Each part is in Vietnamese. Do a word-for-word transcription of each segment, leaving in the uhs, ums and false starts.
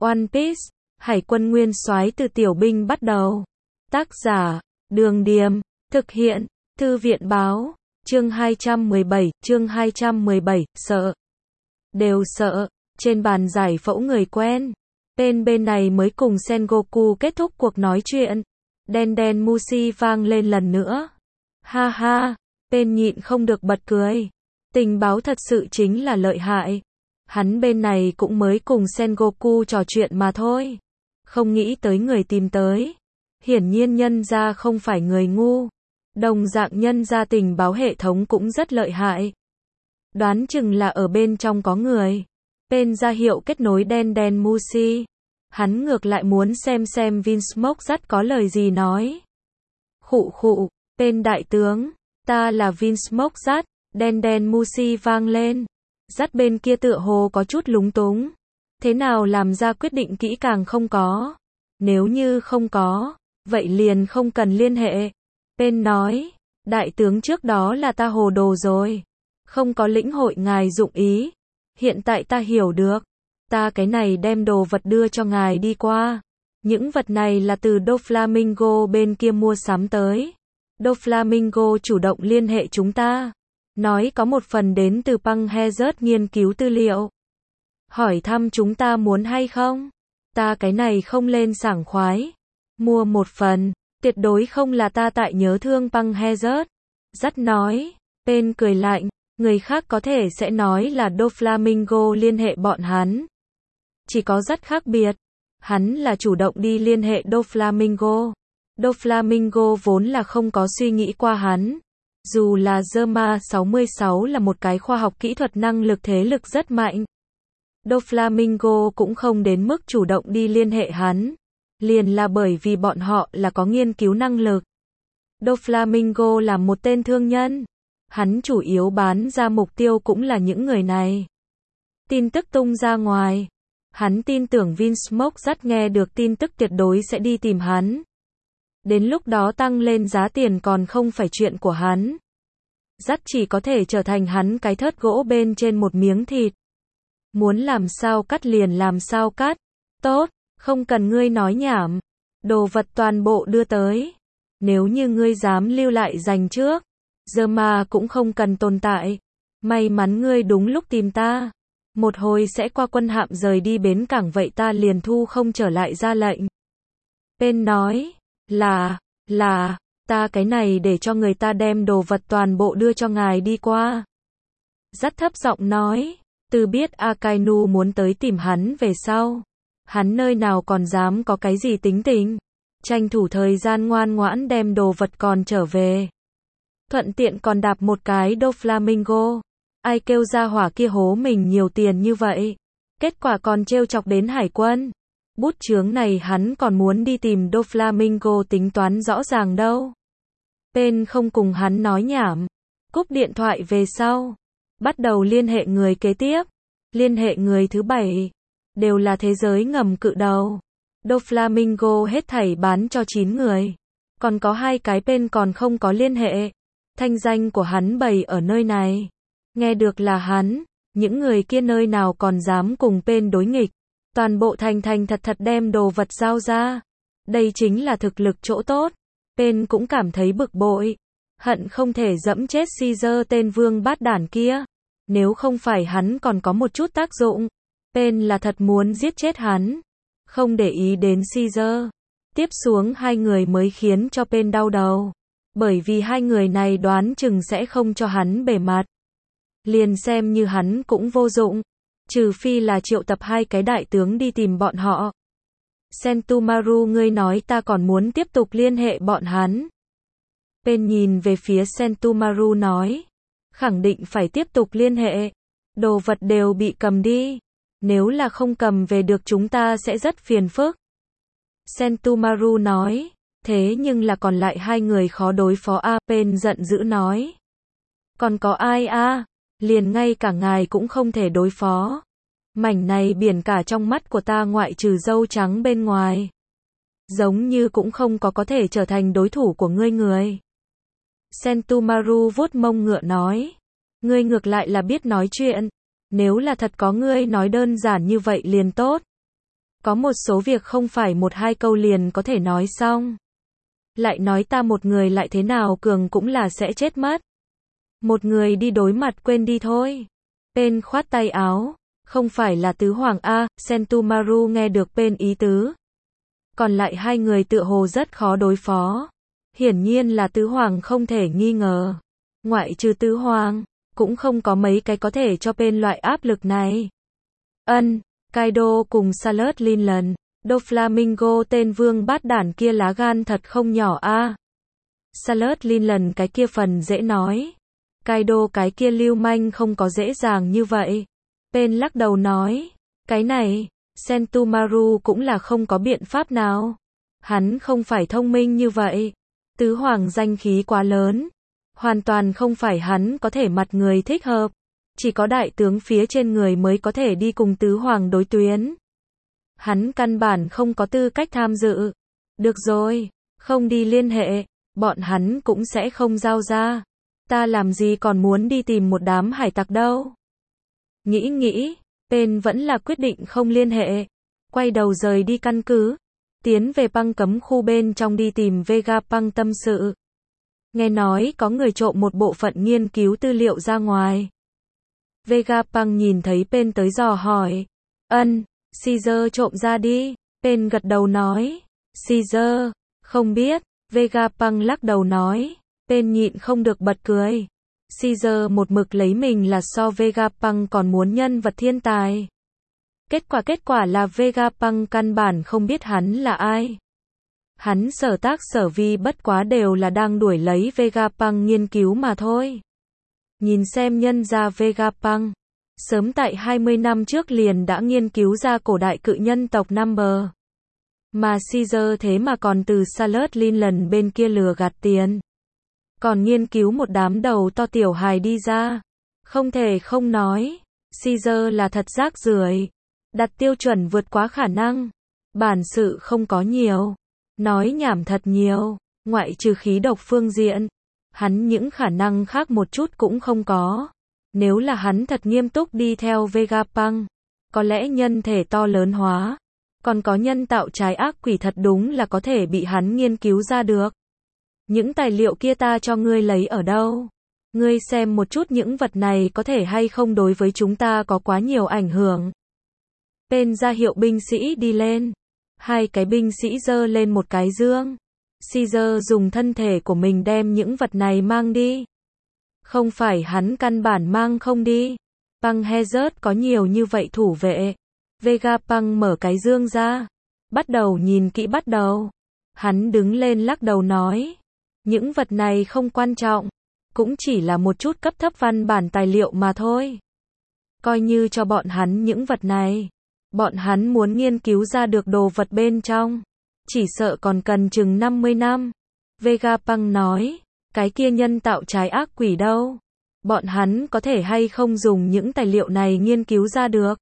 One Piece, Hải quân nguyên soái từ tiểu binh bắt đầu. Tác giả, Đường Điềm, thực hiện, Thư viện Báo, chương hai trăm mười bảy, chương hai trăm mười bảy, sợ. Đều sợ, trên bàn giải phẫu người quen. Bên bên này mới cùng Sengoku kết thúc cuộc nói chuyện. Đen đen Mushi vang lên lần nữa. Ha ha, bên nhịn không được bật cười. Tình báo thật sự chính là lợi hại. Hắn bên này cũng mới cùng Sengoku trò chuyện mà thôi. Không nghĩ tới người tìm tới. Hiển nhiên nhân ra không phải người ngu. Đồng dạng nhân ra tình báo hệ thống cũng rất lợi hại. Đoán chừng là ở bên trong có người. Bên ra hiệu kết nối đen đen Mushi. Hắn ngược lại muốn xem xem Vinsmoke dắt có lời gì nói. Khụ khụ, bên đại tướng, ta là Vinsmoke dắt, đen đen Mushi vang lên. Dắt bên kia tựa hồ có chút lúng túng. Thế nào làm ra quyết định kỹ càng không có. Nếu như không có, vậy liền không cần liên hệ. Bên nói, đại tướng trước đó là ta hồ đồ rồi. Không có lĩnh hội ngài dụng ý. Hiện tại ta hiểu được. Ta cái này đem đồ vật đưa cho ngài đi qua. Những vật này là từ Doflamingo bên kia mua sắm tới. Doflamingo chủ động liên hệ chúng ta. Nói có một phần đến từ Păng Hazard nghiên cứu tư liệu. Hỏi thăm chúng ta muốn hay không? Ta cái này không lên sảng khoái. Mua một phần, tuyệt đối không là ta tại nhớ thương Păng Hazard. Dắt nói, bên cười lạnh, người khác có thể sẽ nói là Doflamingo liên hệ bọn hắn. Chỉ có rất khác biệt. Hắn là chủ động đi liên hệ Doflamingo. Doflamingo vốn là không có suy nghĩ qua hắn. Dù là Zerma sáu mươi sáu là một cái khoa học kỹ thuật năng lực thế lực rất mạnh. Doflamingo cũng không đến mức chủ động đi liên hệ hắn. Liền là bởi vì bọn họ là có nghiên cứu năng lực. Doflamingo là một tên thương nhân. Hắn chủ yếu bán ra mục tiêu cũng là những người này. Tin tức tung ra ngoài. Hắn tin tưởng Vinsmoke dắt nghe được tin tức tuyệt đối sẽ đi tìm hắn. Đến lúc đó tăng lên giá tiền còn không phải chuyện của hắn. Dắt chỉ có thể trở thành hắn cái thớt gỗ bên trên một miếng thịt. Muốn làm sao cắt liền làm sao cắt. Tốt, không cần ngươi nói nhảm. Đồ vật toàn bộ đưa tới. Nếu như ngươi dám lưu lại dành trước, giờ mà cũng không cần tồn tại. May mắn ngươi đúng lúc tìm ta. Một hồi sẽ qua quân hạm rời đi bến cảng vậy ta liền thu không trở lại ra lệnh. Bên nói, là, là, ta cái này để cho người ta đem đồ vật toàn bộ đưa cho ngài đi qua. Rất thấp giọng nói, từ biết Akainu muốn tới tìm hắn về sau. Hắn nơi nào còn dám có cái gì tính tình. Tranh thủ thời gian ngoan ngoãn đem đồ vật còn trở về. Thuận tiện còn đạp một cái Doflamingo. Ai kêu ra hỏa kia hố mình nhiều tiền như vậy. Kết quả còn trêu chọc đến hải quân. Bút chướng này hắn còn muốn đi tìm Doflamingo tính toán rõ ràng đâu. Bên không cùng hắn nói nhảm. Cúp điện thoại về sau. Bắt đầu liên hệ người kế tiếp. Liên hệ người thứ bảy. Đều là thế giới ngầm cự đầu. Doflamingo hết thảy bán cho chín người. Còn có hai cái bên còn không có liên hệ. Thanh danh của hắn bày ở nơi này. Nghe được là hắn, những người kia nơi nào còn dám cùng bên đối nghịch. Toàn bộ thành thành thật thật đem đồ vật giao ra. Đây chính là thực lực chỗ tốt. Bên cũng cảm thấy bực bội. Hận không thể dẫm chết Caesar tên vương bát đản kia. Nếu không phải hắn còn có một chút tác dụng. Bên là thật muốn giết chết hắn. Không để ý đến Caesar. Tiếp xuống hai người mới khiến cho bên đau đầu. Bởi vì hai người này đoán chừng sẽ không cho hắn bề mặt. Liền xem như hắn cũng vô dụng. Trừ phi là triệu tập hai cái đại tướng đi tìm bọn họ. Sentomaru ngươi nói ta còn muốn tiếp tục liên hệ bọn hắn. Bên nhìn về phía Sentomaru nói. Khẳng định phải tiếp tục liên hệ. Đồ vật đều bị cầm đi. Nếu là không cầm về được chúng ta sẽ rất phiền phức. Sentomaru nói. Thế nhưng là còn lại hai người khó đối phó a. Bên giận dữ nói. Còn có ai a? Liền ngay cả ngài cũng không thể đối phó. Mảnh này biển cả trong mắt của ta ngoại trừ dâu trắng bên ngoài. Giống như cũng không có có thể trở thành đối thủ của ngươi người. Sentomaru vuốt mông ngựa nói. Ngươi ngược lại là biết nói chuyện. Nếu là thật có ngươi nói đơn giản như vậy liền tốt. Có một số việc không phải một hai câu liền có thể nói xong. Lại nói ta một người lại thế nào cường cũng là sẽ chết mất. Một người đi đối mặt quên đi thôi. Pen khoát tay áo. Không phải là tứ hoàng A, Sentomaru nghe được Pen ý tứ. Còn lại hai người tựa hồ rất khó đối phó. Hiển nhiên là tứ hoàng không thể nghi ngờ. Ngoại trừ tứ hoàng, cũng không có mấy cái có thể cho Pen loại áp lực này. Ân, Kaido cùng Salad Linland, Doflamingo tên vương bát đản kia lá gan thật không nhỏ a. Salad Linland cái kia phần dễ nói. Kaido cái kia lưu manh không có dễ dàng như vậy. Pen lắc đầu nói, cái này, Sentomaru cũng là không có biện pháp nào. Hắn không phải thông minh như vậy. Tứ hoàng danh khí quá lớn. Hoàn toàn không phải hắn có thể mặt người thích hợp. Chỉ có đại tướng phía trên người mới có thể đi cùng tứ hoàng đối tuyến. Hắn căn bản không có tư cách tham dự. Được rồi, không đi liên hệ, bọn hắn cũng sẽ không giao ra. Ta làm gì còn muốn đi tìm một đám hải tặc đâu. Nghĩ nghĩ, Pen vẫn là quyết định không liên hệ. Quay đầu rời đi căn cứ. Tiến về băng cấm khu bên trong đi tìm Vegapunk tâm sự. Nghe nói có người trộm một bộ phận nghiên cứu tư liệu ra ngoài. Vegapunk nhìn thấy Pen tới dò hỏi. Ân, Caesar trộm ra đi. Pen gật đầu nói. Caesar, không biết. Vegapunk lắc đầu nói. Pen nhịn không được bật cười. Caesar một mực lấy mình là so Vegapunk còn muốn nhân vật thiên tài. Kết quả kết quả là Vegapunk căn bản không biết hắn là ai. Hắn sở tác sở vi bất quá đều là đang đuổi lấy Vegapunk nghiên cứu mà thôi. Nhìn xem nhân gia Vegapunk, sớm tại hai mươi năm trước liền đã nghiên cứu ra cổ đại cự nhân tộc Number. Mà Caesar thế mà còn từ Salad Linland bên kia lừa gạt tiền. Còn nghiên cứu một đám đầu to tiểu hài đi ra. Không thể không nói, Caesar là thật rác rưởi. Đặt tiêu chuẩn vượt quá khả năng. Bản sự không có nhiều. Nói nhảm thật nhiều, ngoại trừ khí độc phương diện. Hắn những khả năng khác một chút cũng không có. Nếu là hắn thật nghiêm túc đi theo Vegapunk, có lẽ nhân thể to lớn hóa. Còn có nhân tạo trái ác quỷ thật đúng là có thể bị hắn nghiên cứu ra được. Những tài liệu kia ta cho ngươi lấy ở đâu? Ngươi xem một chút những vật này có thể hay không đối với chúng ta có quá nhiều ảnh hưởng. Pen ra hiệu binh sĩ đi lên. Hai cái binh sĩ giơ lên một cái dương. Caesar dùng thân thể của mình đem những vật này mang đi. Không phải hắn căn bản mang không đi. Punk Hazard có nhiều như vậy thủ vệ. Vegapunk mở cái dương ra. Bắt đầu nhìn kỹ bắt đầu. Hắn đứng lên lắc đầu nói. Những vật này không quan trọng. Cũng chỉ là một chút cấp thấp văn bản tài liệu mà thôi. Coi như cho bọn hắn những vật này. Bọn hắn muốn nghiên cứu ra được đồ vật bên trong. Chỉ sợ còn cần chừng năm mươi năm. Vegapunk nói. Cái kia nhân tạo trái ác quỷ đâu? Bọn hắn có thể hay không dùng những tài liệu này nghiên cứu ra được?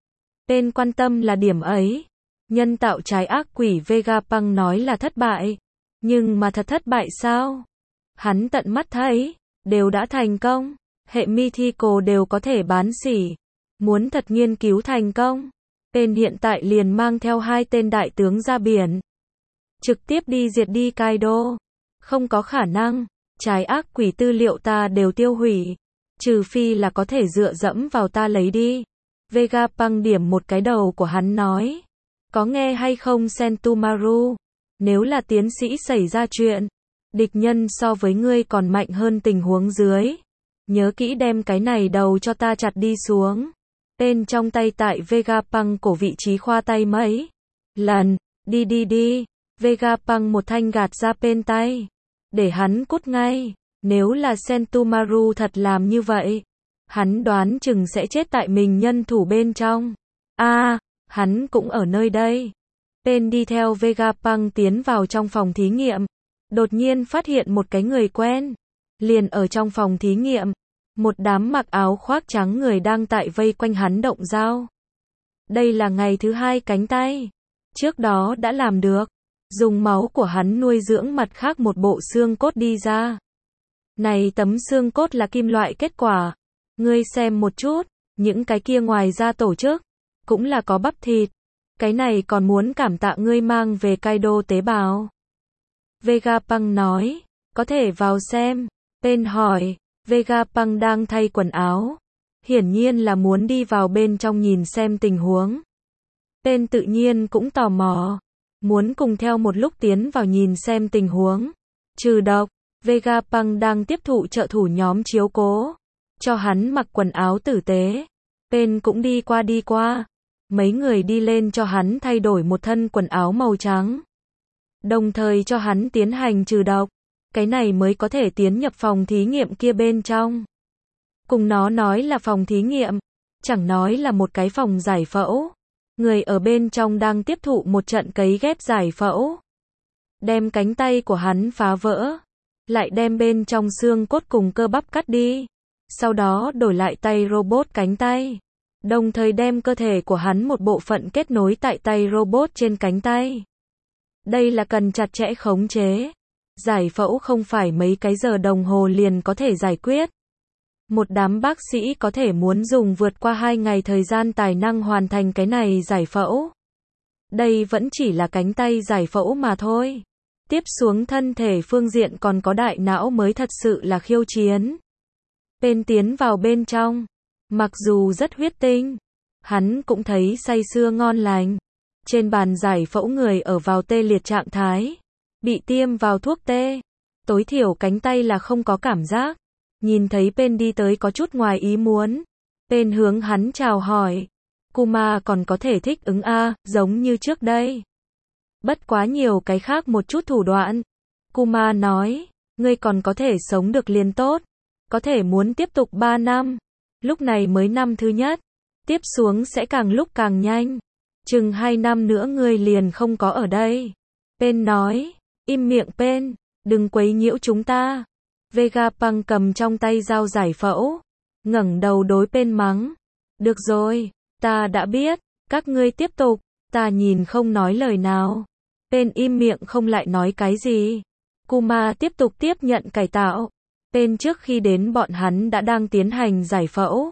Pen quan tâm là điểm ấy. Nhân tạo trái ác quỷ Vegapunk nói là thất bại. Nhưng mà thật thất bại sao? Hắn tận mắt thấy. Đều đã thành công. Hệ Mythical đều có thể bán sỉ. Muốn thật nghiên cứu thành công. Pen hiện tại liền mang theo hai tên đại tướng ra biển. Trực tiếp đi diệt đi Kaido. Không có khả năng. Trái ác quỷ tư liệu ta đều tiêu hủy. Trừ phi là có thể dựa dẫm vào ta lấy đi. Vegapunk điểm một cái đầu của hắn nói. Có nghe hay không Sentomaru? Nếu là tiến sĩ xảy ra chuyện. Địch nhân so với ngươi còn mạnh hơn tình huống dưới. Nhớ kỹ đem cái này đầu cho ta chặt đi xuống. Pen trong tay tại Vegapunk cổ vị trí khoa tay mấy lần. Đi đi đi. Vegapunk một thanh gạt ra Pen tay. Để hắn cút ngay. Nếu là Sentomaru thật làm như vậy. Hắn đoán chừng sẽ chết tại mình nhân thủ bên trong. a à, hắn cũng ở nơi đây. Pen đi theo Vegapunk tiến vào trong phòng thí nghiệm. Đột nhiên phát hiện một cái người quen. Liền ở trong phòng thí nghiệm. Một đám mặc áo khoác trắng người đang tại vây quanh hắn động dao. Đây là ngày thứ hai cánh tay. Trước đó đã làm được. Dùng máu của hắn nuôi dưỡng mặt khác một bộ xương cốt đi ra. Này tấm xương cốt là kim loại kết quả. Ngươi xem một chút. Những cái kia ngoài ra tổ chức. Cũng là có bắp thịt. Cái này còn muốn cảm tạ ngươi mang về Kaido tế bào. Vegapunk nói, có thể vào xem. Pain hỏi, Vegapunk đang thay quần áo. Hiển nhiên là muốn đi vào bên trong nhìn xem tình huống. Pain tự nhiên cũng tò mò. Muốn cùng theo một lúc tiến vào nhìn xem tình huống. Trừ độc, Vegapunk đang tiếp thụ trợ thủ nhóm chiếu cố. Cho hắn mặc quần áo tử tế. Pain cũng đi qua đi qua. Mấy người đi lên cho hắn thay đổi một thân quần áo màu trắng. Đồng thời cho hắn tiến hành trừ độc. Cái này mới có thể tiến nhập phòng thí nghiệm kia bên trong. Cùng nó nói là phòng thí nghiệm. Chẳng nói là một cái phòng giải phẫu. Người ở bên trong đang tiếp thụ một trận cấy ghép giải phẫu. Đem cánh tay của hắn phá vỡ. Lại đem bên trong xương cốt cùng cơ bắp cắt đi. Sau đó đổi lại tay robot cánh tay. Đồng thời đem cơ thể của hắn một bộ phận kết nối tại tay robot trên cánh tay. Đây là cần chặt chẽ khống chế. Giải phẫu không phải mấy cái giờ đồng hồ liền có thể giải quyết. Một đám bác sĩ có thể muốn dùng vượt qua hai ngày thời gian tài năng hoàn thành cái này giải phẫu. Đây vẫn chỉ là cánh tay giải phẫu mà thôi. Tiếp xuống thân thể phương diện còn có đại não mới thật sự là khiêu chiến. Pain tiến vào bên trong. Mặc dù rất huyết tinh, hắn cũng thấy say sưa ngon lành. Trên bàn giải phẫu người ở vào tê liệt trạng thái. Bị tiêm vào thuốc tê. Tối thiểu cánh tay là không có cảm giác. Nhìn thấy Pain đi tới có chút ngoài ý muốn. Pain hướng hắn chào hỏi. Kuma còn có thể thích ứng a, giống như trước đây. Bất quá nhiều cái khác một chút thủ đoạn. Kuma nói, ngươi còn có thể sống được liền tốt. Có thể muốn tiếp tục ba năm. Lúc này mới năm thứ nhất. Tiếp xuống sẽ càng lúc càng nhanh. Chừng hai năm nữa ngươi liền không có ở đây. Pain nói, im miệng Pain, đừng quấy nhiễu chúng ta. Vegapunk cầm trong tay dao giải phẫu. Ngẩng đầu đối Pain mắng. Được rồi, ta đã biết, các ngươi tiếp tục. Ta nhìn không nói lời nào. Pain im miệng không lại nói cái gì. Kuma tiếp tục tiếp nhận cải tạo. Pain trước khi đến bọn hắn đã đang tiến hành giải phẫu.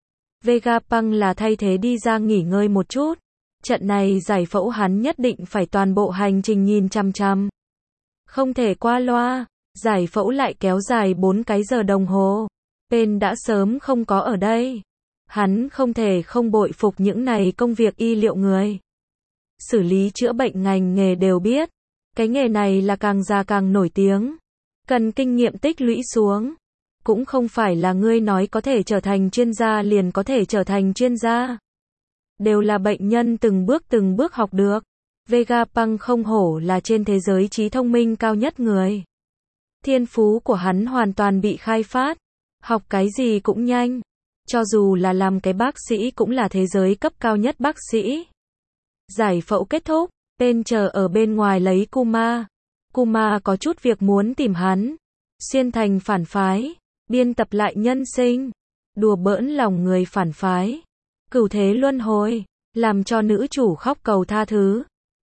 Vegapunk là thay thế đi ra nghỉ ngơi một chút. Trận này giải phẫu hắn nhất định phải toàn bộ hành trình nhìn chằm chằm. Không thể qua loa. Giải phẫu lại kéo dài bốn cái giờ đồng hồ. Pain đã sớm không có ở đây. Hắn không thể không bội phục những này công việc y liệu người. Xử lý chữa bệnh ngành nghề đều biết. Cái nghề này là càng già càng nổi tiếng. Cần kinh nghiệm tích lũy xuống. Cũng không phải là ngươi nói có thể trở thành chuyên gia liền có thể trở thành chuyên gia. Đều là bệnh nhân từng bước từng bước học được. Vegapunk không hổ là trên thế giới trí thông minh cao nhất người. Thiên phú của hắn hoàn toàn bị khai phát. Học cái gì cũng nhanh. Cho dù là làm cái bác sĩ cũng là thế giới cấp cao nhất bác sĩ. Giải phẫu kết thúc. Pain chờ ở bên ngoài lấy Kuma. Kuma có chút việc muốn tìm hắn. Xuyên thành phản phái. Biên tập lại nhân sinh. Đùa bỡn lòng người phản phái. Cửu thế luân hồi. Làm cho nữ chủ khóc cầu tha thứ.